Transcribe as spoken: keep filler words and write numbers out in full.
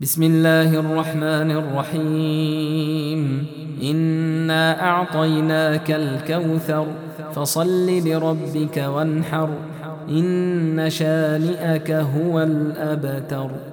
بسم الله الرحمن الرحيم إنا أعطيناك الكوثر فصل لربك وانحر إن شانئك هو الأبتر.